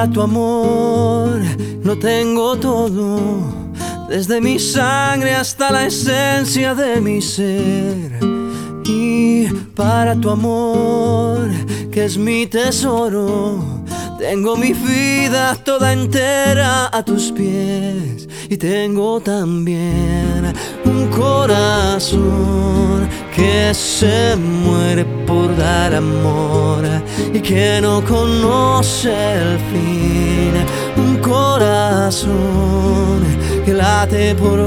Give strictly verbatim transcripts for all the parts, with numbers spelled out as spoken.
Para tu amor lo tengo todo, desde mi sangre hasta la esencia de mi ser. Y para tu amor, que es mi tesoro, tengo mi vida toda entera a tus pies. Y tengo también un corazón que se muere por dar amor y que no conoce el fin. Un corazón que late por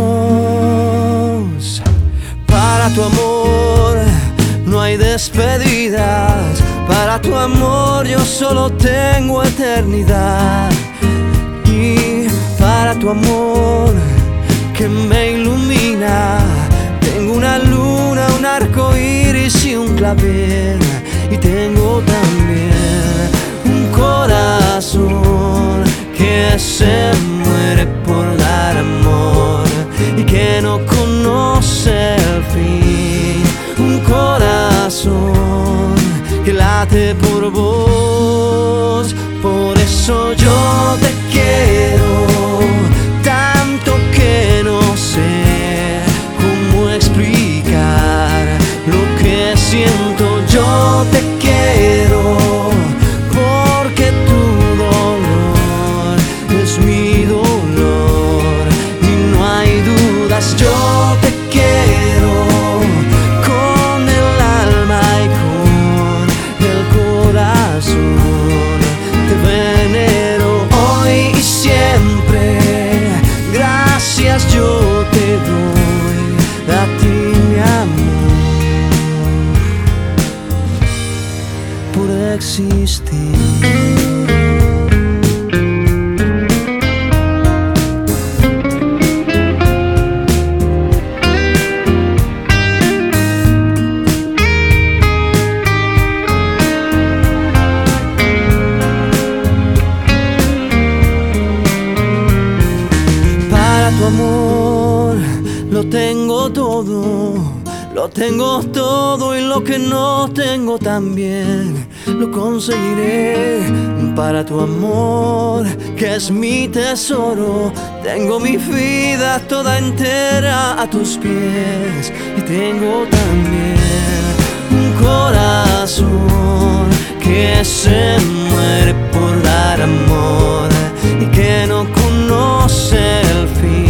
vos. Para tu amor no hay despedidas, para tu amor yo solo tengo eternidad. Y para tu amor que me ilumina, tengo una luna, un arco iris y un clavel. Y tengo también un corazón que se muere por dar amor y que no conoce el fin. Un corazón que late por vos. Por eso yo te quiero tanto que no sé cómo explicar lo que siento. Yo te quiero porque tu dolor es mi dolor y no hay dudas. Yo te quiero con el alma y con el corazón. Te venero hoy y siempre. Gracias yo te doy a ti, mi amor, por existir. Tu amor lo tengo todo, lo tengo todo y lo que no tengo también lo conseguiré. Para tu amor, que es mi tesoro, tengo mi vida toda entera a tus pies. Y tengo también un corazón que se muere por dar amor y que no conoce el fin.